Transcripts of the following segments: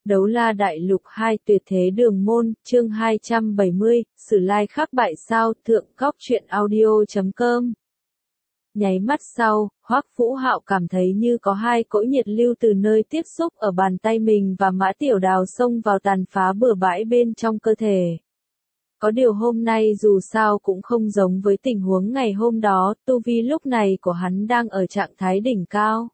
Đấu La Đại Lục 2 Tuyệt Thế Đường Môn, chương 270, Sử Lai Khắc bại sao, Thượng Cóc Truyện Audio.com. Nháy mắt sau, Hoắc Vũ Hạo cảm thấy như có hai cỗ nhiệt lưu từ nơi tiếp xúc ở bàn tay mình và Mã Tiểu Đào xông vào tàn phá bừa bãi bên trong cơ thể. Có điều hôm nay dù sao cũng không giống với tình huống ngày hôm đó, tu vi lúc này của hắn đang ở trạng thái đỉnh cao.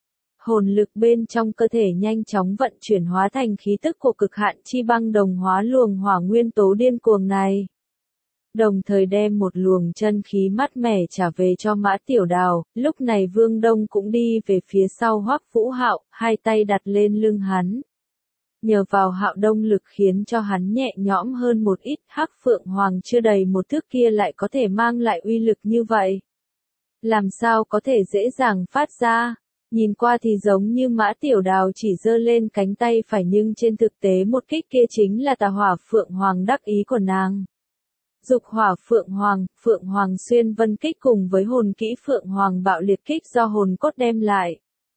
Hồn lực bên trong cơ thể nhanh chóng vận chuyển hóa thành khí tức của cực hạn chi băng đồng hóa luồng hỏa nguyên tố điên cuồng này. Đồng thời đem một luồng chân khí mát mẻ trả về cho Mã Tiểu Đào, lúc này Vương Đông cũng đi về phía sau Hoắc Vũ Hạo, hai tay đặt lên lưng hắn. Nhờ vào Hạo Đông lực khiến cho hắn nhẹ nhõm hơn một ít, Hắc Phượng Hoàng chưa đầy một thước kia lại có thể mang lại uy lực như vậy. Làm sao có thể dễ dàng phát ra? Nhìn qua thì giống như Mã Tiểu Đào chỉ giơ lên cánh tay phải nhưng trên thực tế một kích kia chính là tà hỏa Phượng Hoàng đắc ý của nàng. Dục hỏa Phượng Hoàng xuyên vân kích cùng với hồn kỹ Phượng Hoàng bạo liệt kích do hồn cốt đem lại.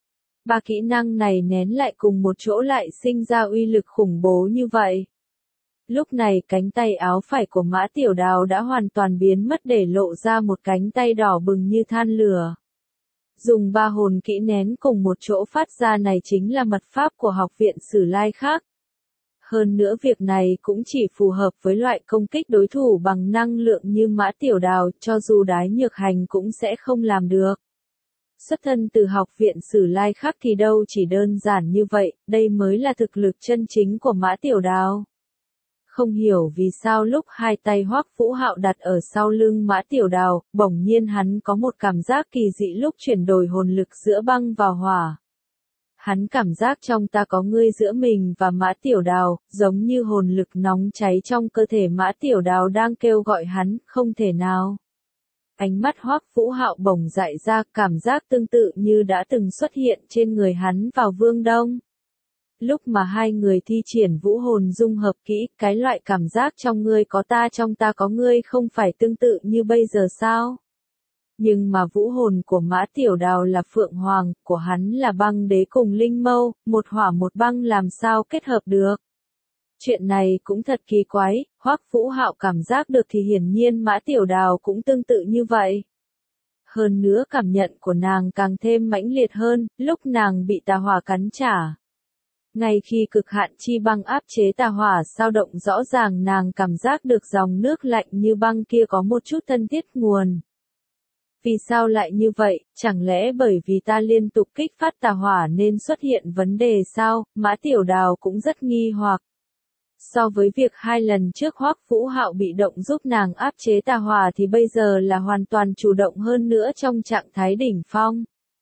Ba kỹ năng này nén lại cùng một chỗ lại sinh ra uy lực khủng bố như vậy. Lúc này cánh tay áo phải của Mã Tiểu Đào đã hoàn toàn biến mất để lộ ra một cánh tay đỏ bừng như than lửa. Dùng ba hồn kỹ nén cùng một chỗ phát ra này chính là mật pháp của học viện Sử Lai Khắc. Hơn nữa việc này cũng chỉ phù hợp với loại công kích đối thủ bằng năng lượng như Mã Tiểu Đào, cho dù Đái Nhược Hành cũng sẽ không làm được. Xuất thân từ học viện Sử Lai Khắc thì đâu chỉ đơn giản như vậy, đây mới là thực lực chân chính của Mã Tiểu Đào. Không hiểu vì sao lúc hai tay Hoắc Vũ Hạo đặt ở sau lưng Mã Tiểu Đào, bỗng nhiên hắn có một cảm giác kỳ dị lúc chuyển đổi hồn lực giữa băng và hỏa. Hắn cảm giác trong ta có ngươi giữa mình và Mã Tiểu Đào, giống như hồn lực nóng cháy trong cơ thể Mã Tiểu Đào đang kêu gọi hắn, không thể nào. Ánh mắt Hoắc Vũ Hạo bỗng dại ra, cảm giác tương tự như đã từng xuất hiện trên người hắn vào Vương Đông. Lúc mà hai người thi triển vũ hồn dung hợp kỹ, cái loại cảm giác trong ngươi có ta trong ta có ngươi không phải tương tự như bây giờ sao? Nhưng mà vũ hồn của Mã Tiểu Đào là Phượng Hoàng, của hắn là băng đế cùng linh mâu, một hỏa một băng làm sao kết hợp được? Chuyện này cũng thật kỳ quái, Hoắc Vũ Hạo cảm giác được thì hiển nhiên Mã Tiểu Đào cũng tương tự như vậy. Hơn nữa cảm nhận của nàng càng thêm mãnh liệt hơn, lúc nàng bị tà hỏa cắn trả. Ngay khi cực hạn chi băng áp chế tà hỏa sao động rõ ràng nàng cảm giác được dòng nước lạnh như băng kia có một chút thân thiết nguồn. Vì sao lại như vậy, chẳng lẽ bởi vì ta liên tục kích phát tà hỏa nên xuất hiện vấn đề sao, Mã Tiểu Đào cũng rất nghi hoặc. So với việc hai lần trước Hoắc Vũ Hạo bị động giúp nàng áp chế tà hỏa thì bây giờ là hoàn toàn chủ động hơn nữa trong trạng thái đỉnh phong.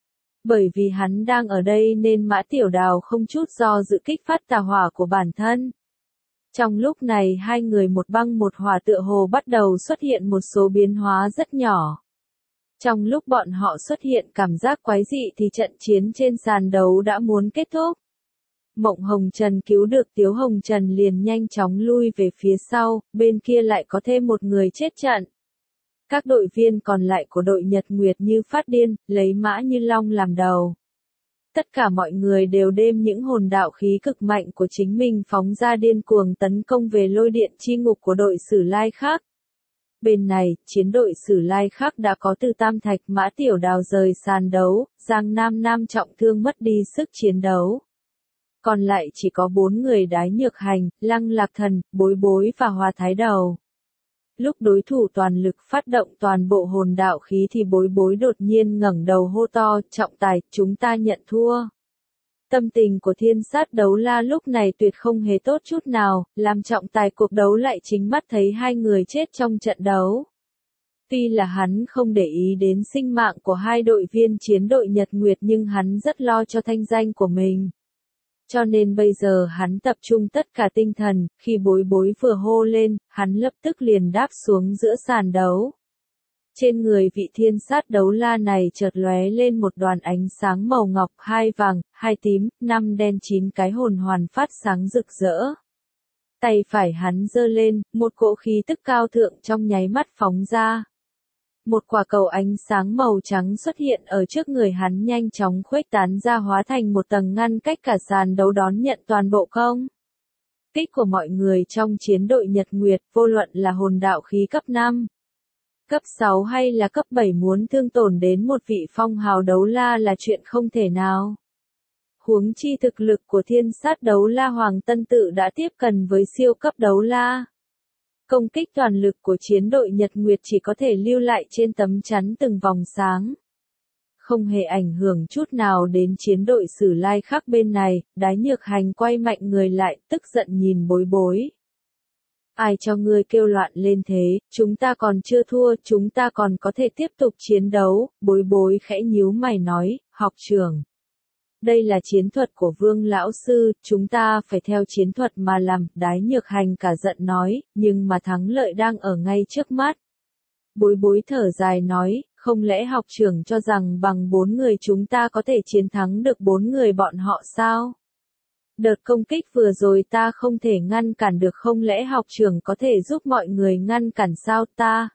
Bởi vì hắn đang ở đây nên Mã Tiểu Đào không chút do dự kích phát tà hỏa của bản thân. Trong lúc này hai người một băng một hỏa tựa hồ bắt đầu xuất hiện một số biến hóa rất nhỏ. Trong lúc bọn họ xuất hiện cảm giác quái dị thì trận chiến trên sàn đấu đã muốn kết thúc. Mộng Hồng Trần cứu được Tiếu Hồng Trần liền nhanh chóng lui về phía sau, bên kia lại có thêm một người chết trận. Các đội viên còn lại của đội Nhật Nguyệt như phát điên, lấy Mã Như Long làm đầu. Tất cả mọi người đều đem những hồn đạo khí cực mạnh của chính mình phóng ra điên cuồng tấn công về lôi điện chi ngục của đội Sử Lai Khắc. Bên này, chiến đội Sử Lai Khắc đã có Từ Tam Thạch Mã Tiểu Đào rời sàn đấu, Giang Nam Nam trọng thương mất đi sức chiến đấu. Còn lại chỉ có 4 người Đái Nhược Hành, Lăng Lạc Thần, Bối Bối và Hoa Thái Đầu. Lúc đối thủ toàn lực phát động toàn bộ hồn đạo khí thì Bối Bối đột nhiên ngẩng đầu hô to, trọng tài, chúng ta nhận thua. Tâm tình của Thiên Sát Đấu La lúc này tuyệt không hề tốt chút nào, làm trọng tài cuộc đấu lại chính mắt thấy hai người chết trong trận đấu. Tuy là hắn không để ý đến sinh mạng của hai đội viên chiến đội Nhật Nguyệt nhưng hắn rất lo cho thanh danh của mình. Cho nên bây giờ hắn tập trung tất cả tinh thần, khi Bối Bối vừa hô lên, hắn lập tức liền đáp xuống giữa sàn đấu. Trên người vị Thiên Sát Đấu La này chợt lóe lên một đoàn ánh sáng màu ngọc, 2 vàng, 2 tím, 5 đen 9 cái hồn hoàn phát sáng rực rỡ. Tay phải hắn giơ lên, một cỗ khí tức cao thượng trong nháy mắt phóng ra. Một quả cầu ánh sáng màu trắng xuất hiện ở trước người hắn nhanh chóng khuếch tán ra hóa thành một tầng ngăn cách cả sàn đấu đón nhận toàn bộ công kích của mọi người trong chiến đội Nhật Nguyệt, vô luận là hồn đạo khí cấp 5, cấp 6 hay là cấp 7 muốn thương tổn đến một vị phong hào đấu la là chuyện không thể nào. Huống chi thực lực của thiên sát đấu la Hoàng Tân Tự đã tiếp cận với siêu cấp đấu la. Công kích toàn lực của chiến đội Nhật Nguyệt chỉ có thể lưu lại trên tấm chắn từng vòng sáng. Không hề ảnh hưởng chút nào đến chiến đội Sử Lai Khắc bên này, Đái Nhược Hành quay mạnh người lại, tức giận nhìn Bối Bối. Ai cho ngươi kêu loạn lên thế, chúng ta còn chưa thua, chúng ta còn có thể tiếp tục chiến đấu, Bối Bối khẽ nhíu mày nói, học trưởng. Đây là chiến thuật của Vương lão sư, chúng ta phải theo chiến thuật mà làm, Đái Nhược Hành cả giận nói, nhưng mà thắng lợi đang ở ngay trước mắt. Bối Bối thở dài nói, không lẽ học trưởng cho rằng bằng 4 người chúng ta có thể chiến thắng được 4 người bọn họ sao? Đợt công kích vừa rồi ta không thể ngăn cản được, không lẽ học trưởng có thể giúp mọi người ngăn cản sao ta?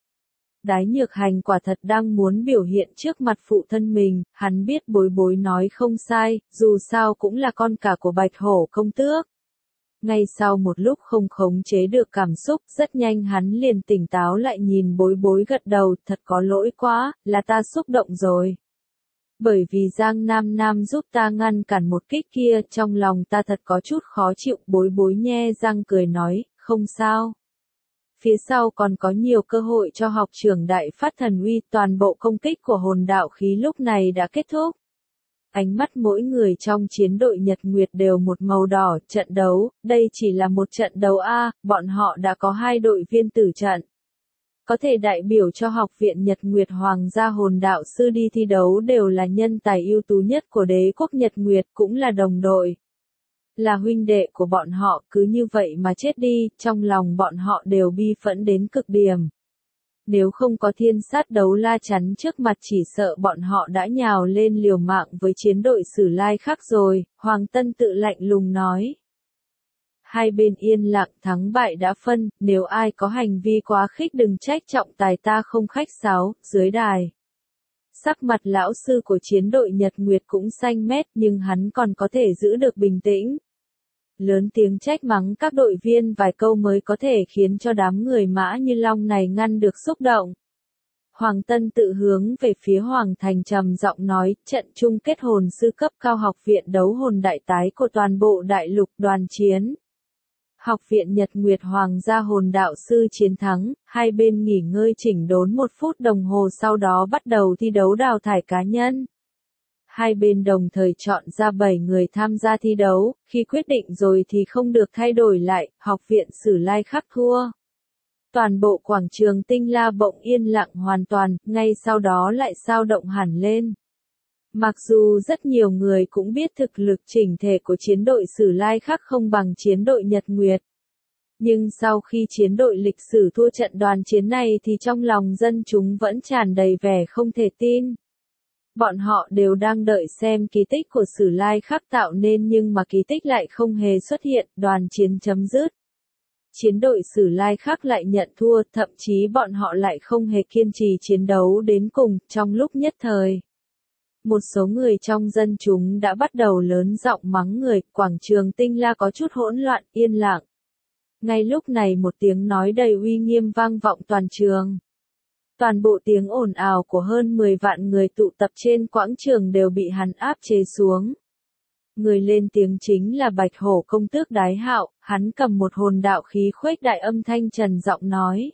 Đái Nhược Hành quả thật đang muốn biểu hiện trước mặt phụ thân mình, hắn biết Bối Bối nói không sai, dù sao cũng là con cả của Bạch Hổ công tước. Ngay sau một lúc không khống chế được cảm xúc, rất nhanh hắn liền tỉnh táo lại nhìn Bối Bối gật đầu, thật có lỗi quá, là ta xúc động rồi. Bởi vì Giang Nam Nam giúp ta ngăn cản một kích kia, trong lòng ta thật có chút khó chịu, Bối Bối nhe răng cười nói, không sao. Phía sau còn có nhiều cơ hội cho học trưởng đại phát thần uy, toàn bộ công kích của hồn đạo khí lúc này đã kết thúc. Ánh mắt mỗi người trong chiến đội Nhật Nguyệt đều một màu đỏ, trận đấu, đây chỉ là một trận đấu A, bọn họ đã có 2 đội viên tử trận. Có thể đại biểu cho học viện Nhật Nguyệt Hoàng gia hồn đạo sư đi thi đấu đều là nhân tài ưu tú nhất của đế quốc Nhật Nguyệt, cũng là đồng đội. Là huynh đệ của bọn họ, cứ như vậy mà chết đi, trong lòng bọn họ đều bi phẫn đến cực điểm. Nếu không có thiên sát đấu la chắn trước mặt chỉ sợ bọn họ đã nhào lên liều mạng với chiến đội Sử Lai Khắc rồi, Hoàng Tân Tự lạnh lùng nói. Hai bên yên lặng, thắng bại đã phân, nếu ai có hành vi quá khích đừng trách trọng tài ta không khách sáo, dưới đài. Sắc mặt lão sư của chiến đội Nhật Nguyệt cũng xanh mét nhưng hắn còn có thể giữ được bình tĩnh. Lớn tiếng trách mắng các đội viên vài câu mới có thể khiến cho đám người Mã Như Long này ngăn được xúc động. Hoàng Tân Tự hướng về phía Hoàng Thành trầm giọng nói, trận chung kết hồn sư cấp cao học viện đấu hồn đại tái của toàn bộ đại lục đoàn chiến. Học viện Nhật Nguyệt Hoàng gia hồn đạo sư chiến thắng, hai bên nghỉ ngơi chỉnh đốn 1 phút đồng hồ sau đó bắt đầu thi đấu đào thải cá nhân. Hai bên đồng thời chọn ra 7 người tham gia thi đấu, khi quyết định rồi thì không được thay đổi lại, học viện Sử Lai Khắc thua. Toàn bộ quảng trường Tinh La bỗng yên lặng hoàn toàn, ngay sau đó lại sao động hẳn lên. Mặc dù rất nhiều người cũng biết thực lực chỉnh thể của chiến đội Sử Lai Khắc không bằng chiến đội Nhật Nguyệt. Nhưng sau khi chiến đội lịch sử thua trận đoàn chiến này thì trong lòng dân chúng vẫn tràn đầy vẻ không thể tin. Bọn họ đều đang đợi xem kỳ tích của Sử Lai Khắc tạo nên nhưng mà kỳ tích lại không hề xuất hiện, đoàn chiến chấm dứt. Chiến đội Sử Lai Khắc lại nhận thua, thậm chí bọn họ lại không hề kiên trì chiến đấu đến cùng, trong lúc nhất thời. Một số người trong dân chúng đã bắt đầu lớn giọng mắng người, quảng trường Tinh La có chút hỗn loạn, yên lặng. Ngay lúc này một tiếng nói đầy uy nghiêm vang vọng toàn trường. Toàn bộ tiếng ồn ào của hơn 10 vạn người tụ tập trên quảng trường đều bị hắn áp chế xuống. Người lên tiếng chính là Bạch Hổ công tước Đái Hạo, hắn cầm một hồn đạo khí khuếch đại âm thanh trần giọng nói.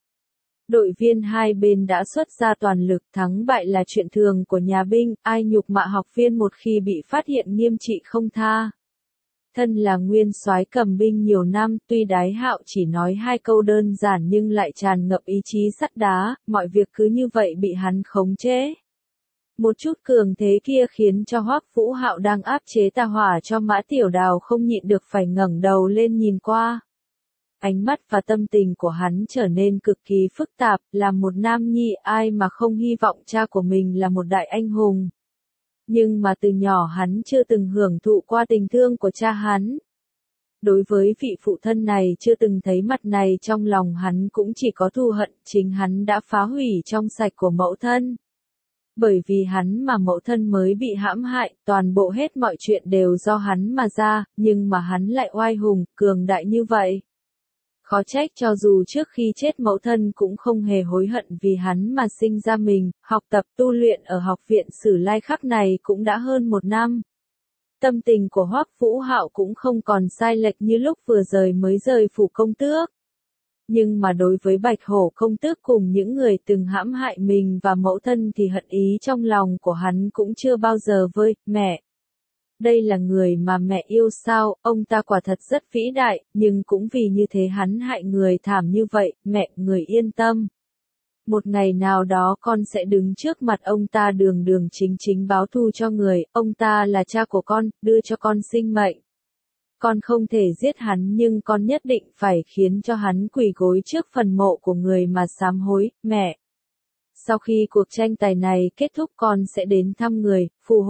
Đội viên hai bên đã xuất ra toàn lực, thắng bại là chuyện thường của nhà binh, ai nhục mạ học viên một khi bị phát hiện nghiêm trị không tha. Thân là nguyên soái cầm binh nhiều năm, tuy Đái Hạo chỉ nói 2 câu đơn giản nhưng lại tràn ngập ý chí sắt đá, mọi việc cứ như vậy bị hắn khống chế. Một chút cường thế kia khiến cho Hoắc Vũ Hạo đang áp chế tà hỏa cho Mã Tiểu Đào không nhịn được phải ngẩng đầu lên nhìn qua. Ánh mắt và tâm tình của hắn trở nên cực kỳ phức tạp, là một nam nhi ai mà không hy vọng cha của mình là một đại anh hùng. Nhưng mà từ nhỏ hắn chưa từng hưởng thụ qua tình thương của cha hắn. Đối với vị phụ thân này chưa từng thấy mặt này trong lòng hắn cũng chỉ có thù hận, chính hắn đã phá hủy trong sạch của mẫu thân. Bởi vì hắn mà mẫu thân mới bị hãm hại, toàn bộ hết mọi chuyện đều do hắn mà ra, nhưng mà hắn lại oai hùng, cường đại như vậy. Khó trách cho dù trước khi chết mẫu thân cũng không hề hối hận vì hắn mà sinh ra mình, học tập tu luyện ở học viện Sử Lai Khắc này cũng đã hơn 1 năm. Tâm tình của Hoắc Vũ Hạo cũng không còn sai lệch như lúc vừa mới rời phủ công tước. Nhưng mà đối với Bạch Hổ công tước cùng những người từng hãm hại mình và mẫu thân thì hận ý trong lòng của hắn cũng chưa bao giờ vơi. Mẹ! Đây là người mà mẹ yêu sao, ông ta quả thật rất vĩ đại, nhưng cũng vì như thế hắn hại người thảm như vậy, mẹ, người yên tâm. Một ngày nào đó con sẽ đứng trước mặt ông ta đường đường chính chính báo thù cho người, ông ta là cha của con, đưa cho con sinh mệnh. Con không thể giết hắn nhưng con nhất định phải khiến cho hắn quỳ gối trước phần mộ của người mà sám hối, mẹ. Sau khi cuộc tranh tài này kết thúc con sẽ đến thăm người, phù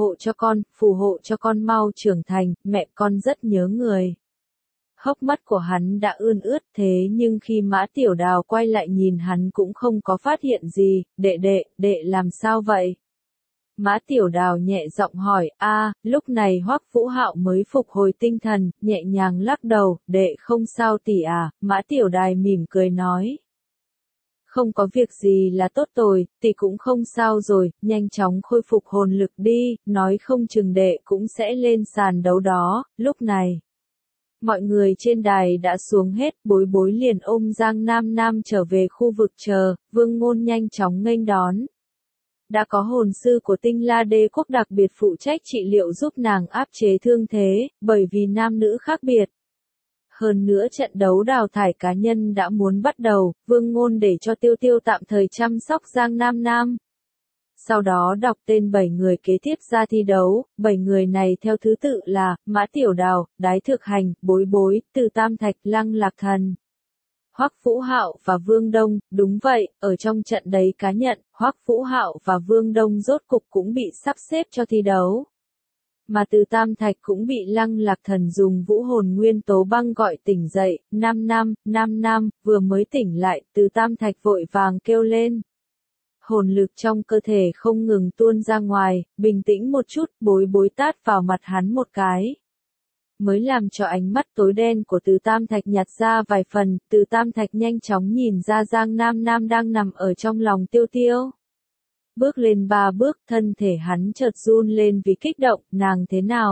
hộ cho con mau trưởng thành, mẹ con rất nhớ người. Hốc mắt của hắn đã ươn ướt thế nhưng khi Mã Tiểu Đào quay lại nhìn hắn cũng không có phát hiện gì, đệ làm sao vậy? Mã Tiểu Đào nhẹ giọng hỏi, lúc này Hoắc Vũ Hạo mới phục hồi tinh thần, nhẹ nhàng lắc đầu, đệ không sao tỷ à, Mã Tiểu Đài mỉm cười nói. Không có việc gì là tốt rồi, tỷ cũng không sao rồi, nhanh chóng khôi phục hồn lực đi, nói không chừng đệ cũng sẽ lên sàn đấu đó, lúc này. Mọi người trên đài đã xuống hết, Bối Bối liền ôm Giang Nam Nam trở về khu vực chờ, Vương Ngôn nhanh chóng nghênh đón. Đã có hồn sư của Tinh La Đế quốc đặc biệt phụ trách trị liệu giúp nàng áp chế thương thế, bởi vì nam nữ khác biệt. Hơn nữa trận đấu đào thải cá nhân đã muốn bắt đầu, Vương Ngôn để cho Tiêu Tiêu tạm thời chăm sóc Giang Nam Nam. Sau đó đọc tên 7 người kế tiếp ra thi đấu, 7 người này theo thứ tự là, Mã Tiểu Đào, Đái Thực Hành, Bối Bối, Từ Tam Thạch, Lăng Lạc Thần. Hoắc Vũ Hạo và Vương Đông, đúng vậy, ở trong trận đấy cá nhận, Hoắc Vũ Hạo và Vương Đông rốt cục cũng bị sắp xếp cho thi đấu. Mà Từ Tam Thạch cũng bị Lăng Lạc Thần dùng vũ hồn nguyên tố băng gọi tỉnh dậy, Nam Nam, vừa mới tỉnh lại, Từ Tam Thạch vội vàng kêu lên. Hồn lực trong cơ thể không ngừng tuôn ra ngoài, bình tĩnh một chút, Bối Bối tát vào mặt hắn một cái. Mới làm cho ánh mắt tối đen của Từ Tam Thạch nhạt ra vài phần, Từ Tam Thạch nhanh chóng nhìn ra Giang Nam Nam đang nằm ở trong lòng Tiêu Tiêu. Bước lên 3 bước, thân thể hắn chợt run lên vì kích động, nàng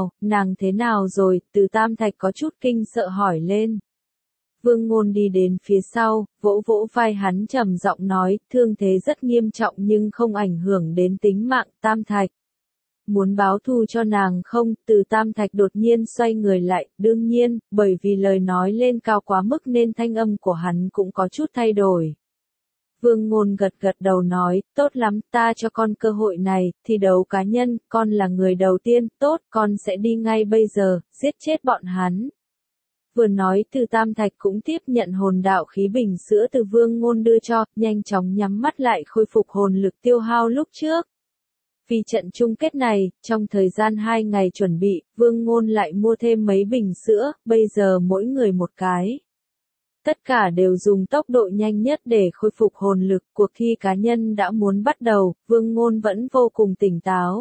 thế nào rồi, Từ Tam Thạch có chút kinh sợ hỏi lên. Vương Ngôn đi đến phía sau, vỗ vỗ vai hắn trầm giọng nói, thương thế rất nghiêm trọng nhưng không ảnh hưởng đến tính mạng, Tam Thạch. Muốn báo thù cho nàng không, Từ Tam Thạch đột nhiên xoay người lại, đương nhiên, bởi vì lời nói lên cao quá mức nên thanh âm của hắn cũng có chút thay đổi. Vương Ngôn gật đầu nói, tốt lắm, ta cho con cơ hội này, thi đấu cá nhân, con là người đầu tiên, tốt, con sẽ đi ngay bây giờ, giết chết bọn hắn. Vừa nói Từ Tam Thạch cũng tiếp nhận hồn đạo khí bình sữa từ Vương Ngôn đưa cho, nhanh chóng nhắm mắt lại khôi phục hồn lực tiêu hao lúc trước. Vì trận chung kết này, trong thời gian 2 ngày chuẩn bị, Vương Ngôn lại mua thêm mấy bình sữa, bây giờ mỗi người một cái. Tất cả đều dùng tốc độ nhanh nhất để khôi phục hồn lực, cuộc thi cá nhân đã muốn bắt đầu, Vương Ngôn vẫn vô cùng tỉnh táo.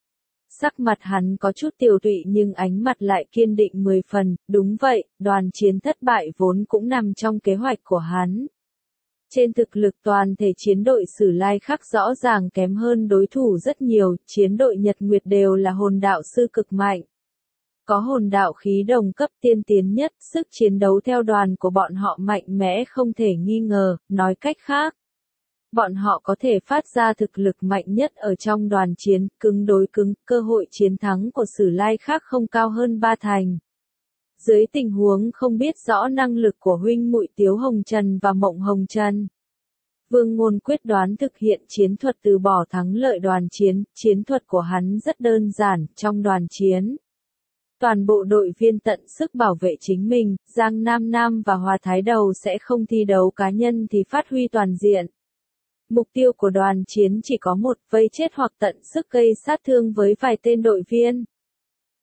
Sắc mặt hắn có chút tiều tụy nhưng ánh mặt lại kiên định 10 phần, đúng vậy, đoàn chiến thất bại vốn cũng nằm trong kế hoạch của hắn. Trên thực lực toàn thể chiến đội Sử Lai Khắc rõ ràng kém hơn đối thủ rất nhiều, chiến đội Nhật Nguyệt đều là hồn đạo sư cực mạnh. Có hồn đạo khí đồng cấp tiên tiến nhất, sức chiến đấu theo đoàn của bọn họ mạnh mẽ không thể nghi ngờ, nói cách khác. Bọn họ có thể phát ra thực lực mạnh nhất ở trong đoàn chiến, cứng đối cứng, cơ hội chiến thắng của Sử Lai Khắc không cao hơn 3 thành. Dưới tình huống không biết rõ năng lực của huynh muội Tiếu Hồng Trần và Mộng Hồng Trần, Vương Ngôn quyết đoán thực hiện chiến thuật từ bỏ thắng lợi đoàn chiến, chiến thuật của hắn rất đơn giản, trong đoàn chiến. Toàn bộ đội viên tận sức bảo vệ chính mình, Giang Nam Nam và Hòa Thái Đầu sẽ không thi đấu cá nhân thì phát huy toàn diện. Mục tiêu của đoàn chiến chỉ có một, vây chết hoặc tận sức gây sát thương với vài tên đội viên.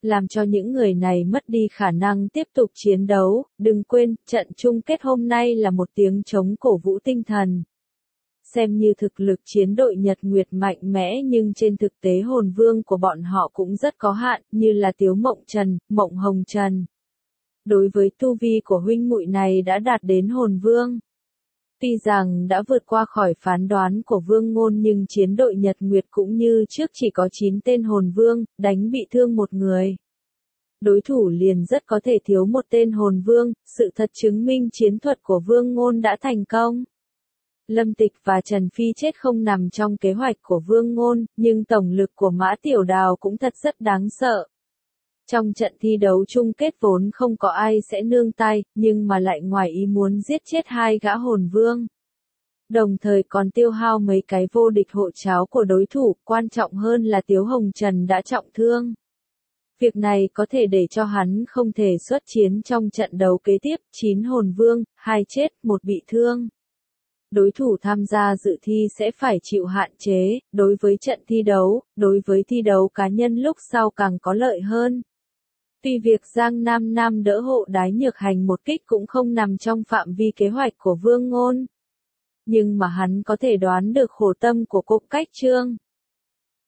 làm cho những người này mất đi khả năng tiếp tục chiến đấu. Đừng quên, trận chung kết hôm nay là một tiếng trống cổ vũ tinh thần. Xem như thực lực chiến đội Nhật Nguyệt mạnh mẽ nhưng trên thực tế hồn vương của bọn họ cũng rất có hạn, như là Tiếu Mộng Trần, Mộng Hồng Trần. Đối với tu vi của huynh muội này đã đạt đến hồn vương. Tuy rằng đã vượt qua khỏi phán đoán của Vương Ngôn nhưng chiến đội Nhật Nguyệt cũng như trước chỉ có 9 tên hồn vương, đánh bị thương một người. Đối thủ liền rất có thể thiếu một tên hồn vương, sự thật chứng minh chiến thuật của Vương Ngôn đã thành công. Lâm Tịch và Trần Phi chết không nằm trong kế hoạch của Vương Ngôn, nhưng tổng lực của Mã Tiểu Đào cũng thật rất đáng sợ. Trong trận thi đấu chung kết vốn không có ai sẽ nương tay, nhưng mà lại ngoài ý muốn giết chết 2 gã hồn vương. Đồng thời còn tiêu hao mấy cái vô địch hộ cháo của đối thủ, quan trọng hơn là Tiếu Hồng Trần đã trọng thương. Việc này có thể để cho hắn không thể xuất chiến trong trận đấu kế tiếp, 9 hồn vương, 2 chết, 1 bị thương. Đối thủ tham gia dự thi sẽ phải chịu hạn chế, đối với trận thi đấu, đối với thi đấu cá nhân lúc sau càng có lợi hơn. Tuy việc Giang Nam Nam đỡ hộ Đái Nhược Hành một kích cũng không nằm trong phạm vi kế hoạch của Vương Ngôn. Nhưng mà hắn có thể đoán được khổ tâm của Cục Cách Trương.